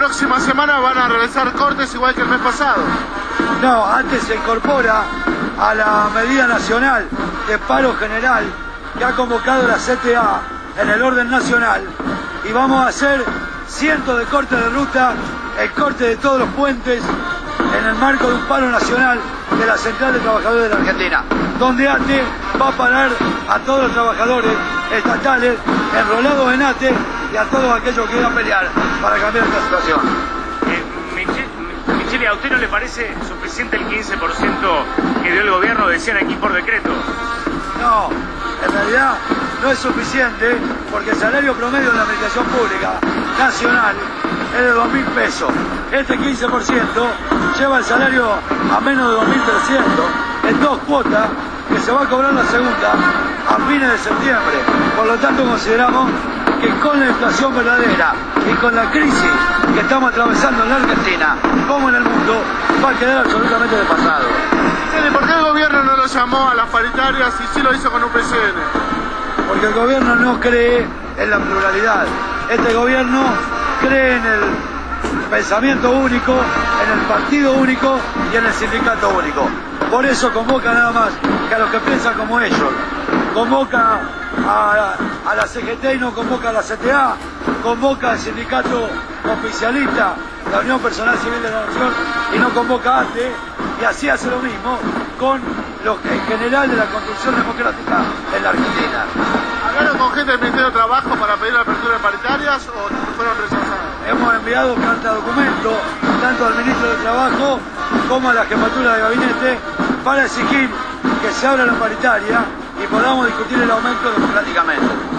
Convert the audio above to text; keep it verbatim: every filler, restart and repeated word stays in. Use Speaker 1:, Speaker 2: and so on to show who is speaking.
Speaker 1: próxima semana van a realizar cortes igual que el mes pasado.
Speaker 2: No, antes se incorpora a la medida nacional de paro general que ha convocado la C T A en el orden nacional, y vamos a hacer cientos de cortes de ruta, el corte de todos los puentes en el marco de un paro nacional de la Central de Trabajadores de la Argentina, donde A T E va a parar a todos los trabajadores estatales enrolados en A T E y a todos aquellos que quieran pelear para cambiar esta situación.
Speaker 3: Eh, Michele, Michele, ¿a usted no le parece suficiente el quince por ciento que dio el gobierno, decían aquí, por decreto?
Speaker 2: No, en realidad no es suficiente, porque el salario promedio de la administración pública nacional es de dos mil pesos. Este quince por ciento lleva el salario a menos de dos mil trescientos en dos cuotas, que se va a cobrar la segunda a fines de septiembre. Por lo tanto, consideramos que con la inflación verdadera y con la crisis que estamos atravesando en la Argentina como en el mundo, va a quedar absolutamente desfasado.
Speaker 1: ¿Por qué el gobierno no lo llamó a las paritarias y sí lo hizo con U P C N?
Speaker 2: Porque el gobierno no cree en la pluralidad. Este gobierno cree en el pensamiento único, en el partido único y en el sindicato único. Por eso convoca nada más que a los que piensan como ellos. Convoca a, a la C G T y no convoca a la C T A. Convoca al sindicato oficialista, la Unión Personal Civil de la Nación, y no convoca a A T E. Y así hace lo mismo con lo que en general de la construcción democrática en la Argentina.
Speaker 1: ¿Hablaron con gente del Ministerio de Trabajo para pedir la apertura de paritarias o fueron rechazadas?
Speaker 2: Hemos enviado carta documento tanto al Ministro de Trabajo como a la Jefatura de Gabinete para exigir que se abra la paritaria y podamos discutir el aumento democráticamente.